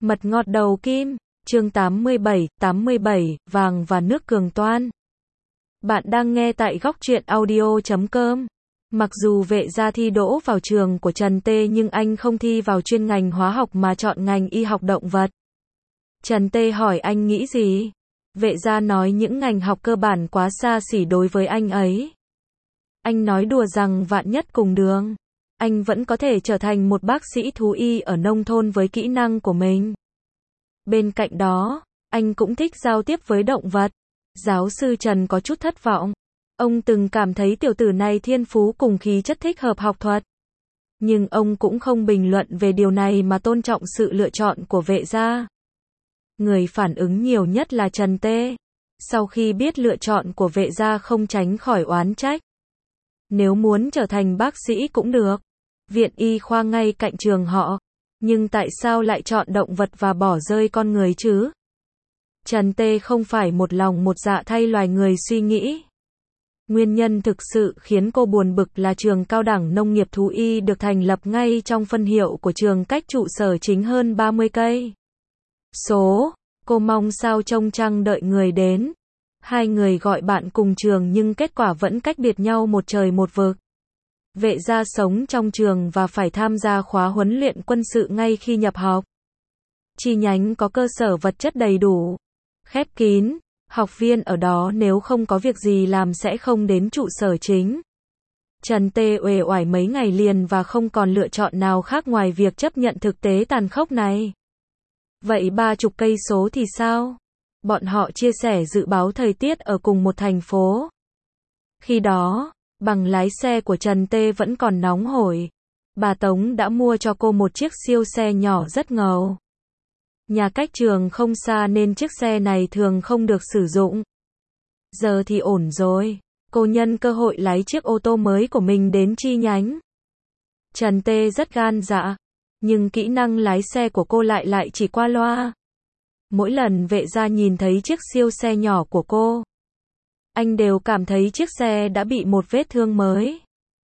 Mật ngọt đầu kim, chương 87, vàng và nước cường toan. Bạn đang nghe tại góc truyện audio.com. Mặc dù Vệ Gia thi đỗ vào trường của Trần Tê nhưng anh không thi vào chuyên ngành hóa học mà chọn ngành y học động vật. Trần Tê hỏi anh nghĩ gì? Vệ Gia nói những ngành học cơ bản quá xa xỉ đối với anh ấy. Anh nói đùa rằng vạn nhất cùng đường, anh vẫn có thể trở thành một bác sĩ thú y ở nông thôn với kỹ năng của mình. Bên cạnh đó, anh cũng thích giao tiếp với động vật. Giáo sư Trần có chút thất vọng. Ông từng cảm thấy tiểu tử này thiên phú cùng khí chất thích hợp học thuật. Nhưng ông cũng không bình luận về điều này mà tôn trọng sự lựa chọn của Vệ Gia. Người phản ứng nhiều nhất là Trần Tê. Sau khi biết lựa chọn của Vệ Gia không tránh khỏi oán trách. Nếu muốn trở thành bác sĩ cũng được. Viện y khoa ngay cạnh trường họ. Nhưng tại sao lại chọn động vật và bỏ rơi con người chứ? Trần Tê không phải một lòng một dạ thay loài người suy nghĩ. Nguyên nhân thực sự khiến cô buồn bực là trường cao đẳng nông nghiệp thú y được thành lập ngay trong phân hiệu của trường cách trụ sở chính hơn 30 cây. Cô mong sao trông trăng đợi người đến. Hai người gọi bạn cùng trường nhưng kết quả vẫn cách biệt nhau một trời một vực. Vệ Gia sống trong trường và phải tham gia khóa huấn luyện quân sự ngay khi nhập học. Chi nhánh có cơ sở vật chất đầy đủ, khép kín, học viên ở đó nếu không có việc gì làm sẽ không đến trụ sở chính. Trần Tê uể oải mấy ngày liền và không còn lựa chọn nào khác ngoài việc chấp nhận thực tế tàn khốc này. Vậy 30 cây số thì sao? Bọn họ chia sẻ dự báo thời tiết ở cùng một thành phố. Khi đó, bằng lái xe của Trần Tê vẫn còn nóng hổi. Bà Tống đã mua cho cô một chiếc siêu xe nhỏ rất ngầu. Nhà cách trường không xa nên chiếc xe này thường không được sử dụng. Giờ thì ổn rồi. Cô nhân cơ hội lái chiếc ô tô mới của mình đến chi nhánh. Trần Tê rất gan dạ. Nhưng kỹ năng lái xe của cô lại chỉ qua loa. Mỗi lần Vệ Gia nhìn thấy chiếc siêu xe nhỏ của cô, anh đều cảm thấy chiếc xe đã bị một vết thương mới.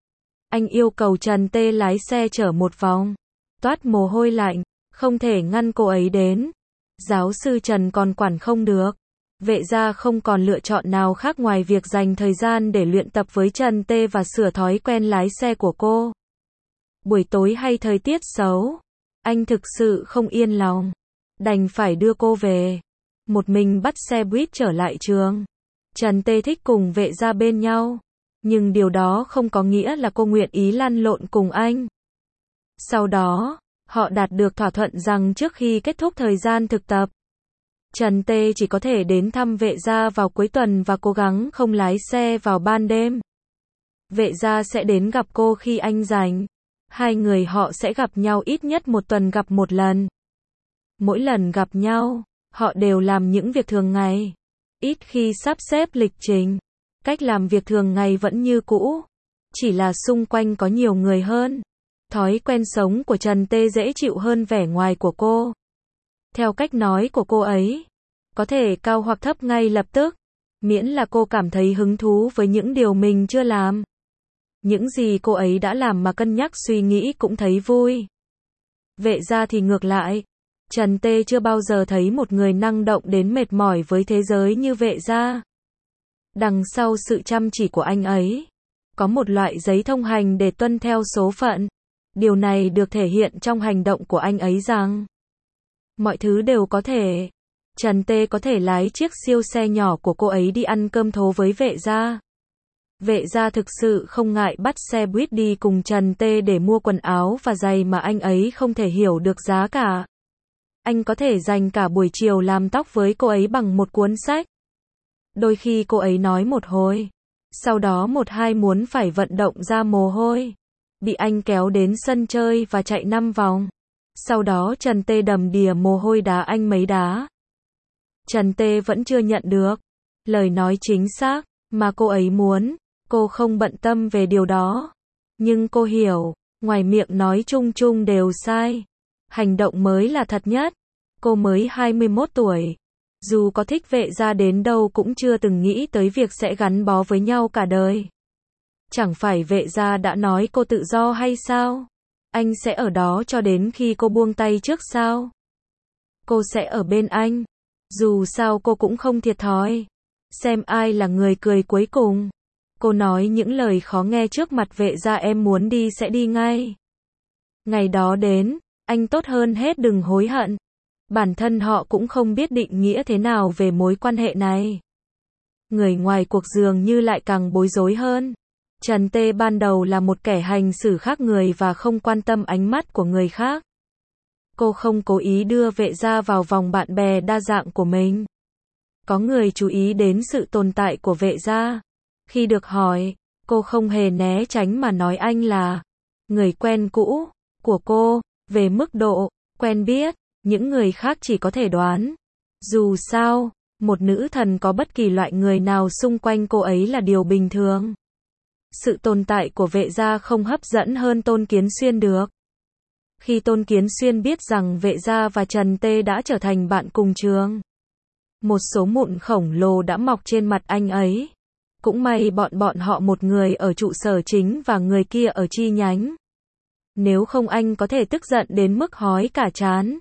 Anh yêu cầu Trần Tê lái xe chở một vòng. Toát mồ hôi lạnh, không thể ngăn cô ấy đến. Giáo sư Trần còn quản không được. Vệ Gia không còn lựa chọn nào khác ngoài việc dành thời gian để luyện tập với Trần Tê và sửa thói quen lái xe của cô. Buổi tối hay thời tiết xấu, anh thực sự không yên lòng. Đành phải đưa cô về. Một mình bắt xe buýt trở lại trường. Trần Tê thích cùng Vệ Gia bên nhau. Nhưng điều đó không có nghĩa là cô nguyện ý lăn lộn cùng anh. Sau đó, họ đạt được thỏa thuận rằng trước khi kết thúc thời gian thực tập, Trần Tê chỉ có thể đến thăm Vệ Gia vào cuối tuần và cố gắng không lái xe vào ban đêm. Vệ Gia sẽ đến gặp cô khi anh rảnh. Hai người họ sẽ gặp nhau ít nhất một tuần gặp một lần. Mỗi lần gặp nhau, họ đều làm những việc thường ngày. Ít khi sắp xếp lịch trình. Cách làm việc thường ngày vẫn như cũ. Chỉ là xung quanh có nhiều người hơn. Thói quen sống của Trần Tê dễ chịu hơn vẻ ngoài của cô. Theo cách nói của cô ấy, có thể cao hoặc thấp ngay lập tức. Miễn là cô cảm thấy hứng thú với những điều mình chưa làm. Những gì cô ấy đã làm mà cân nhắc suy nghĩ cũng thấy vui. Vệ Gia thì ngược lại. Trần Tê chưa bao giờ thấy một người năng động đến mệt mỏi với thế giới như Vệ Gia. Đằng sau sự chăm chỉ của anh ấy, có một loại giấy thông hành để tuân theo số phận. Điều này được thể hiện trong hành động của anh ấy rằng mọi thứ đều có thể. Trần Tê có thể lái chiếc siêu xe nhỏ của cô ấy đi ăn cơm thố với Vệ Gia. Vệ Gia thực sự không ngại bắt xe buýt đi cùng Trần Tê để mua quần áo và giày mà anh ấy không thể hiểu được giá cả. Anh có thể dành cả buổi chiều làm tóc với cô ấy bằng một cuốn sách. Đôi khi cô ấy nói một hồi, sau đó một hai muốn phải vận động ra mồ hôi. Bị anh kéo đến sân chơi và chạy 5 vòng. Sau đó Trần Tê đầm đìa mồ hôi đá anh mấy đá. Trần Tê vẫn chưa nhận được lời nói chính xác mà cô ấy muốn. Cô không bận tâm về điều đó. Nhưng cô hiểu, ngoài miệng nói chung chung đều sai. Hành động mới là thật nhất. Cô mới 21 tuổi. Dù có thích Vệ Gia đến đâu cũng chưa từng nghĩ tới việc sẽ gắn bó với nhau cả đời. Chẳng phải Vệ Gia đã nói cô tự do hay sao? Anh sẽ ở đó cho đến khi cô buông tay trước sao? cô sẽ ở bên anh. Dù sao cô cũng không thiệt thòi. Xem ai là người cười cuối cùng. Cô nói những lời khó nghe trước mặt Vệ gia, em muốn đi sẽ đi ngay. Ngày đó đến, anh tốt hơn hết đừng hối hận. Bản thân họ cũng không biết định nghĩa thế nào về mối quan hệ này. Người ngoài cuộc dường như lại càng bối rối hơn. Trần Tê ban đầu là một kẻ hành xử khác người và không quan tâm ánh mắt của người khác. Cô không cố ý đưa Vệ gia vào vòng bạn bè đa dạng của mình. Có người chú ý đến sự tồn tại của Vệ gia. Khi được hỏi, cô không hề né tránh mà nói anh là người quen cũ của cô. Về mức độ quen biết, những người khác chỉ có thể đoán. Dù sao, một nữ thần có bất kỳ loại người nào xung quanh cô ấy là điều bình thường. Sự tồn tại của Vệ gia không hấp dẫn hơn Tôn Kiến Xuyên được. Khi Tôn Kiến Xuyên biết rằng Vệ gia và Trần Tê đã trở thành bạn cùng trường, một số mụn khổng lồ đã mọc trên mặt anh ấy. Cũng may bọn họ một người ở trụ sở chính và người kia ở chi nhánh. Nếu không anh có thể tức giận đến mức hói cả trán.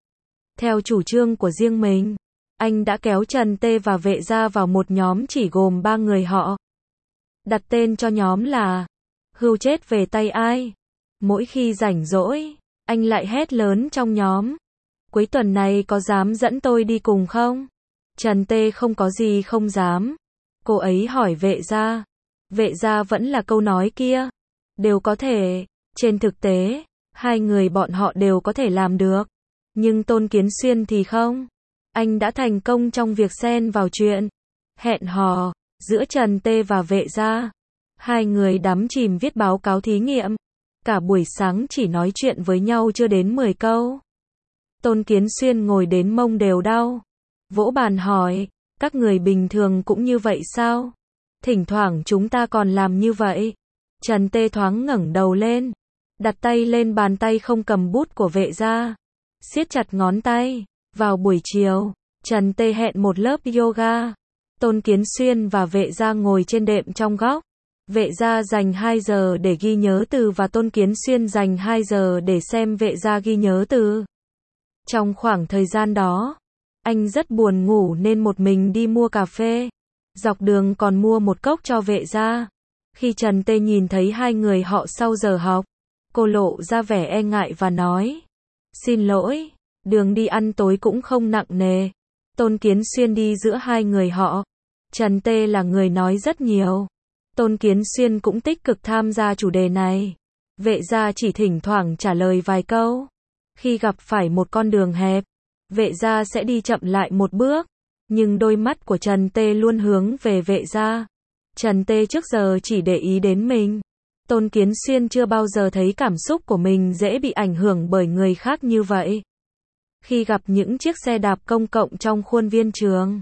Theo chủ trương của riêng mình, anh đã kéo Trần Tê và Vệ gia vào một nhóm chỉ gồm 3 người họ. Đặt tên cho nhóm là Hưu chết về tay ai. Mỗi khi rảnh rỗi, anh lại hét lớn trong nhóm. Cuối tuần này có dám dẫn tôi đi cùng không? Trần Tê không có gì không dám. Cô ấy hỏi Vệ gia. Vệ gia vẫn là câu nói kia. Đều có thể. Trên thực tế, hai người bọn họ đều có thể làm được. Nhưng Tôn Kiến Xuyên thì không. Anh đã thành công trong việc xen vào chuyện hẹn hò giữa Trần Tê và Vệ gia. Hai người đắm chìm viết báo cáo thí nghiệm. Cả buổi sáng chỉ nói chuyện với nhau chưa đến 10 câu. Tôn Kiến Xuyên ngồi đến mông đều đau. Vỗ bàn hỏi, các người bình thường cũng như vậy sao? Thỉnh thoảng chúng ta còn làm như vậy. Trần Tê thoáng ngẩng đầu lên, đặt tay lên bàn tay không cầm bút của Vệ gia, siết chặt ngón tay. Vào buổi chiều, Trần Tê hẹn một lớp yoga. Tôn Kiến Xuyên và Vệ gia ngồi trên đệm trong góc. Vệ gia dành 2 giờ để ghi nhớ từ và Tôn Kiến Xuyên dành 2 giờ để xem Vệ gia ghi nhớ từ. Trong khoảng thời gian đó, anh rất buồn ngủ nên một mình đi mua cà phê. Dọc đường còn mua một cốc cho Vệ gia. Khi Trần Tê nhìn thấy hai người họ sau giờ học, cô lộ ra vẻ e ngại và nói: Xin lỗi, đường đi ăn tối cũng không nặng nề. Tôn Kiến Xuyên đi giữa hai người họ. Trần Tê là người nói rất nhiều. Tôn Kiến Xuyên cũng tích cực tham gia chủ đề này. Vệ gia chỉ thỉnh thoảng trả lời vài câu. Khi gặp phải một con đường hẹp, Vệ gia sẽ đi chậm lại một bước. Nhưng đôi mắt của Trần Tê luôn hướng về Vệ gia. Trần Tê trước giờ chỉ để ý đến mình. Tôn Kiến Xuyên chưa bao giờ thấy cảm xúc của mình dễ bị ảnh hưởng bởi người khác như vậy. Khi gặp những chiếc xe đạp công cộng trong khuôn viên trường,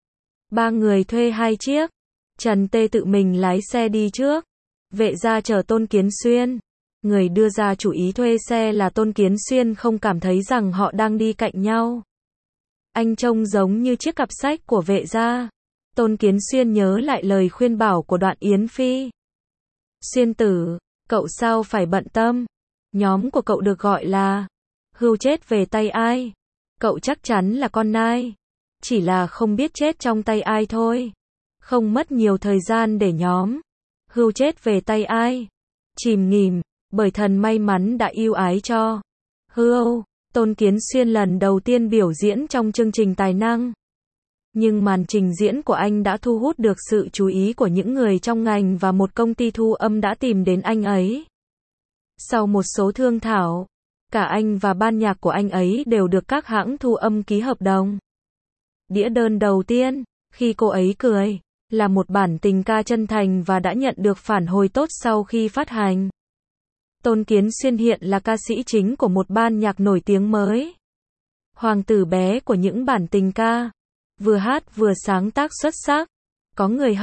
3 người thuê 2 chiếc. Trần Tê tự mình lái xe đi trước. Vệ gia chờ Tôn Kiến Xuyên. Người đưa ra chủ ý thuê xe là Tôn Kiến Xuyên không cảm thấy rằng họ đang đi cạnh nhau. Anh trông giống như chiếc cặp sách của Vệ gia. Tôn Kiến Xuyên nhớ lại lời khuyên bảo của Đoạn Yến Phi. Xuyên tử, cậu sao phải bận tâm. Nhóm của cậu được gọi là Hưu chết về tay ai. Cậu chắc chắn là con nai. Chỉ là không biết chết trong tay ai thôi. Không mất nhiều thời gian để nhóm Hưu chết về tay ai chìm nghỉm, bởi thần may mắn đã yêu ái cho Hưu. Tôn Kiến Xuyên lần đầu tiên biểu diễn trong chương trình tài năng. Nhưng màn trình diễn của anh đã thu hút được sự chú ý của những người trong ngành và một công ty thu âm đã tìm đến anh ấy. Sau một số thương thảo, cả anh và ban nhạc của anh ấy đều được các hãng thu âm ký hợp đồng. Đĩa đơn đầu tiên, Khi cô ấy cười, là một bản tình ca chân thành và đã nhận được phản hồi tốt sau khi phát hành. Tôn Kiến Xuyên hiện là ca sĩ chính của một ban nhạc nổi tiếng mới. Hoàng tử bé của những bản tình ca, vừa hát vừa sáng tác xuất sắc, có người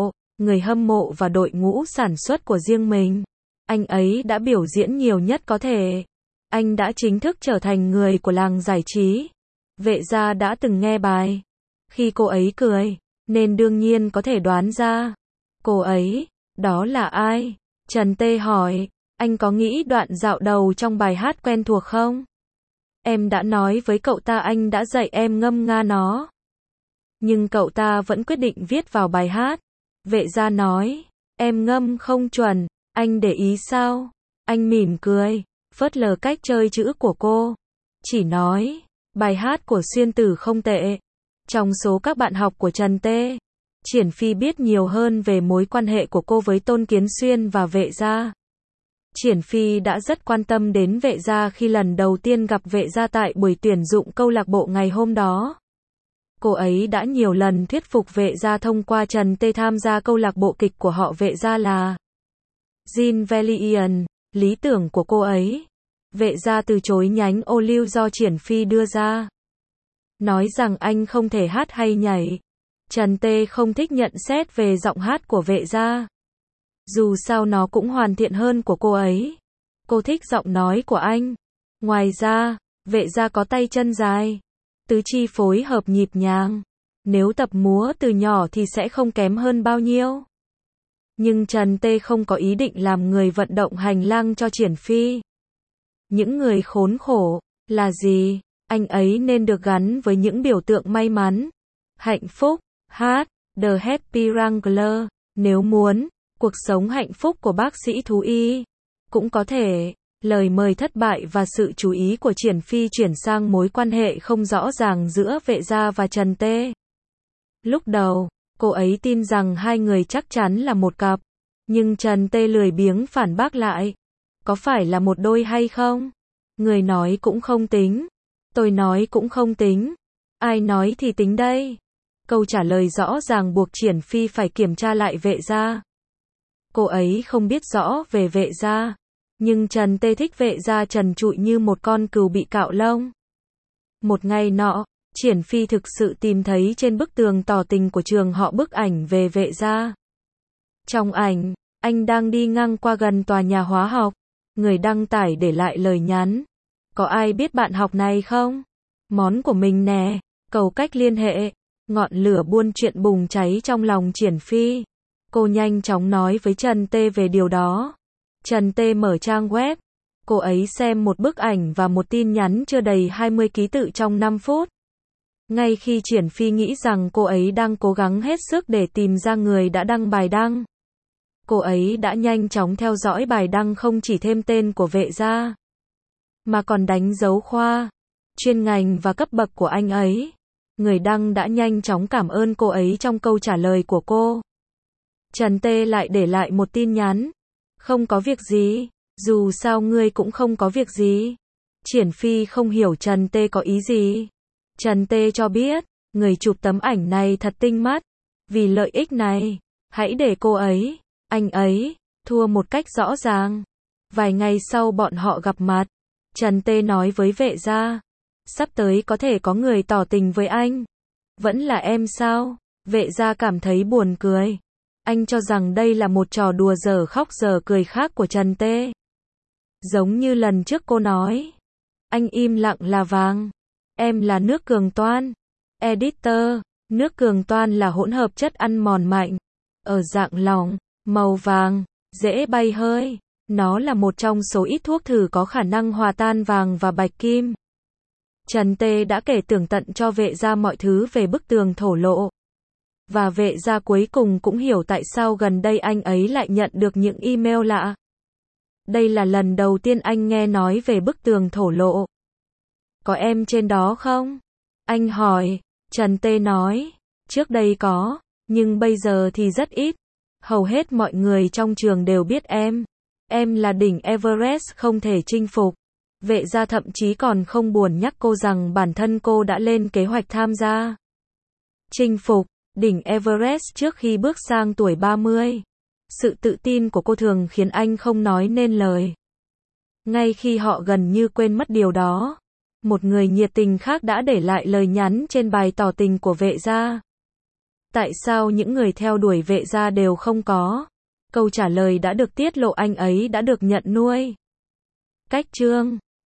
hâm mộ và đội ngũ sản xuất của riêng mình. Anh ấy đã biểu diễn nhiều nhất có thể. Anh đã chính thức trở thành người của làng giải trí. Vệ gia đã từng nghe bài Khi cô ấy cười, nên đương nhiên có thể đoán ra. Cô ấy, đó là ai? Trần Tê hỏi, anh có nghĩ đoạn dạo đầu trong bài hát quen thuộc không? Em đã nói với cậu ta anh đã dạy em ngâm nga nó. Nhưng cậu ta vẫn quyết định viết vào bài hát. Vệ gia nói, em ngâm không chuẩn, anh để ý sao? Anh mỉm cười, phớt lờ cách chơi chữ của cô. Chỉ nói, bài hát của Xuyên Tử không tệ. Trong số các bạn học của Trần Tê, Triển Phi biết nhiều hơn về mối quan hệ của cô với Tôn Kiến Xuyên và Vệ gia. Triển Phi đã rất quan tâm đến Vệ gia khi lần đầu tiên gặp Vệ gia tại buổi tuyển dụng câu lạc bộ ngày hôm đó. Cô ấy đã nhiều lần thuyết phục Vệ gia thông qua Trần Tê tham gia câu lạc bộ kịch của họ Vệ gia là Jean Valjean, lý tưởng của cô ấy. Vệ gia từ chối nhánh ô liu do Triển Phi đưa ra. Nói rằng anh không thể hát hay nhảy. Trần Tê không thích nhận xét về giọng hát của Vệ gia. Dù sao nó cũng hoàn thiện hơn của cô ấy. Cô thích giọng nói của anh. Ngoài ra, Vệ gia có tay chân dài. Tứ chi phối hợp nhịp nhàng. Nếu tập múa từ nhỏ thì sẽ không kém hơn bao nhiêu. Nhưng Trần Tê không có ý định làm người vận động hành lang cho Triển Phi. Những người khốn khổ là gì? Anh ấy nên được gắn với những biểu tượng may mắn, hạnh phúc, hát, The Happy Wrangler. Nếu muốn, cuộc sống hạnh phúc của bác sĩ thú y. Cũng có thể, lời mời thất bại và sự chú ý của Triển Phi chuyển sang mối quan hệ không rõ ràng giữa Vệ gia và Trần Tê. Lúc đầu, cô ấy tin rằng hai người chắc chắn là một cặp. Nhưng Trần Tê lười biếng phản bác lại. Có phải là một đôi hay không? Người nói cũng không tính. Tôi nói cũng không tính. Ai nói thì tính đây? Câu trả lời rõ ràng buộc Triển Phi phải kiểm tra lại Vệ gia. Cô ấy không biết rõ về Vệ gia. Nhưng Trần Tê thích Vệ gia trần trụi như một con cừu bị cạo lông. Một ngày nọ, Triển Phi thực sự tìm thấy trên bức tường tỏ tình của trường họ bức ảnh về Vệ gia. Trong ảnh, anh đang đi ngang qua gần tòa nhà hóa học. Người đăng tải để lại lời nhắn. Có ai biết bạn học này không? Món của mình nè. Cầu cách liên hệ. Ngọn lửa buôn chuyện bùng cháy trong lòng Triển Phi. Cô nhanh chóng nói với Trần Tê về điều đó. Trần Tê mở trang web. Cô ấy xem một bức ảnh và một tin nhắn chưa đầy 20 ký tự trong 5 phút. Ngay khi Triển Phi nghĩ rằng cô ấy đang cố gắng hết sức để tìm ra người đã đăng bài đăng, cô ấy đã nhanh chóng theo dõi bài đăng không chỉ thêm tên của Vệ gia, mà còn đánh dấu khoa, chuyên ngành và cấp bậc của anh ấy. Người đăng đã nhanh chóng cảm ơn cô ấy trong câu trả lời của cô. Trần Tê lại để lại một tin nhắn. Không có việc gì, dù sao ngươi cũng không có việc gì. Triển Phi không hiểu Trần Tê có ý gì. Trần Tê cho biết, người chụp tấm ảnh này thật tinh mắt. Vì lợi ích này, hãy để cô ấy, anh ấy, thua một cách rõ ràng. Vài ngày sau bọn họ gặp mặt. Trần Tê nói với Vệ gia, sắp tới có thể có người tỏ tình với anh. Vẫn là em sao? Vệ gia cảm thấy buồn cười. Anh cho rằng đây là một trò đùa dở khóc dở cười khác của Trần Tê. Giống như lần trước cô nói. Anh im lặng là vàng. Em là nước cường toan. Editor, nước cường toan là hỗn hợp chất ăn mòn mạnh. Ở dạng lỏng, màu vàng, dễ bay hơi. Nó là một trong số ít thuốc thử có khả năng hòa tan vàng và bạch kim. Trần Tê đã kể tường tận cho Vệ gia mọi thứ về bức tường thổ lộ. Và Vệ gia cuối cùng cũng hiểu tại sao gần đây anh ấy lại nhận được những email lạ. Đây là lần đầu tiên anh nghe nói về bức tường thổ lộ. Có em trên đó không? Anh hỏi. Trần Tê nói, trước đây có, nhưng bây giờ thì rất ít. Hầu hết mọi người trong trường đều biết em. Em là đỉnh Everest không thể chinh phục. Vệ gia thậm chí còn không buồn nhắc cô rằng bản thân cô đã lên kế hoạch tham gia chinh phục đỉnh Everest trước khi bước sang tuổi 30. Sự tự tin của cô thường khiến anh không nói nên lời. Ngay khi họ gần như quên mất điều đó, một người nhiệt tình khác đã để lại lời nhắn trên bài tỏ tình của Vệ gia. Tại sao những người theo đuổi Vệ gia đều không có? Câu trả lời đã được tiết lộ, anh ấy đã được nhận nuôi. Cách chương